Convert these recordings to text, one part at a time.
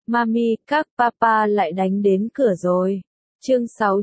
Mami, các papa lại đánh đến cửa rồi. Chương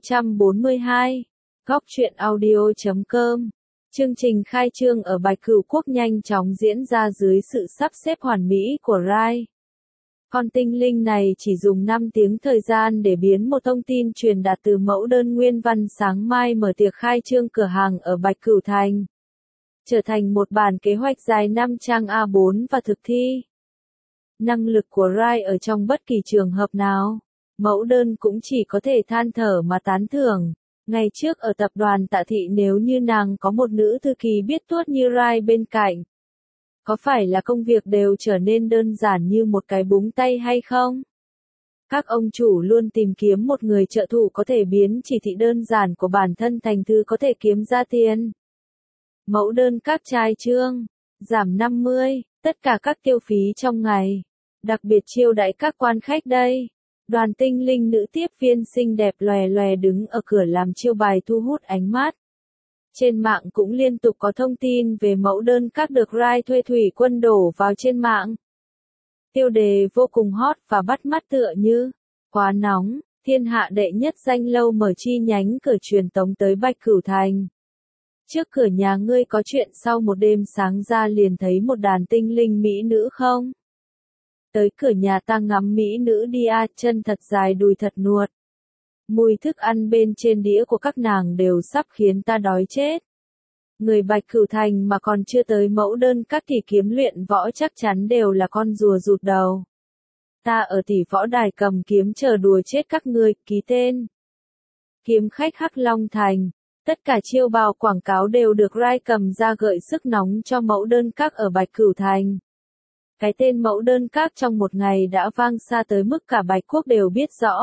642. Góc truyện audio.com. Chương trình khai trương ở Bạch Cửu Quốc nhanh chóng diễn ra dưới sự sắp xếp hoàn mỹ của Rai. Con tinh linh này chỉ dùng 5 tiếng thời gian để biến một thông tin truyền đạt từ mẫu đơn nguyên văn sáng mai mở tiệc khai trương cửa hàng ở Bạch Cửu Thành, trở thành một bản kế hoạch dài 5 trang A4 và thực thi. Năng lực của Rai ở trong bất kỳ trường hợp nào, mẫu đơn cũng chỉ có thể than thở mà tán thưởng. Ngày trước ở tập đoàn Tạ Thị, nếu như nàng có một nữ thư ký biết tuốt như Rai bên cạnh, có phải là công việc đều trở nên đơn giản như một cái búng tay hay không? Các ông chủ luôn tìm kiếm một người trợ thủ có thể biến chỉ thị đơn giản của bản thân thành thứ có thể kiếm ra tiền. Mẫu đơn các trai chương, giảm 50, tất cả các tiêu phí trong ngày, đặc biệt chiêu đãi các quan khách đây. Đoàn tinh linh nữ tiếp viên xinh đẹp lòe lòe đứng ở cửa làm chiêu bài thu hút ánh mắt. Trên mạng cũng liên tục có thông tin về mẫu đơn các được Rai thuê thủy quân đổ vào trên mạng. Tiêu đề vô cùng hot và bắt mắt tựa như quá nóng, thiên hạ đệ nhất danh lâu mở chi nhánh cửa truyền tống tới Bạch Cửu Thành. Trước cửa nhà ngươi có chuyện sau một đêm sáng ra liền thấy một đàn tinh linh mỹ nữ không? Tới cửa nhà ta ngắm mỹ nữ đi a, chân thật dài đùi thật nuột. Mùi thức ăn bên trên đĩa của các nàng đều sắp khiến ta đói chết. Người Bạch Cửu Thành mà còn chưa tới mẫu đơn các thì kiếm luyện võ chắc chắn đều là con rùa rụt đầu. Ta ở tỷ võ đài cầm kiếm chờ đùa chết các ngươi, ký tên. Kiếm khách Hắc Long Thành. Tất cả chiêu bào quảng cáo đều được Rai cầm ra gợi sức nóng cho mẫu đơn các ở Bạch Cửu Thành. Cái tên mẫu đơn các trong một ngày đã vang xa tới mức cả Bạch Quốc đều biết rõ.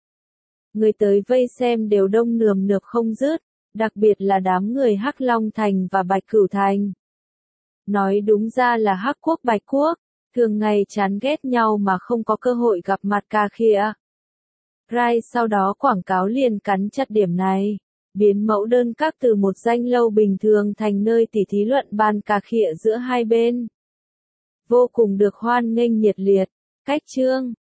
Người tới vây xem đều đông nườm nượp không dứt, đặc biệt là đám người Hắc Long Thành và Bạch Cửu Thành. Nói đúng ra là Hắc Quốc Bạch Quốc, thường ngày chán ghét nhau mà không có cơ hội gặp mặt cà khịa. Rai sau đó quảng cáo liền cắn chặt điểm này, biến mẫu đơn các từ một danh lâu bình thường thành nơi tỉ thí luận bàn cà khịa giữa hai bên. Vô cùng được hoan nghênh nhiệt liệt. Cách chương,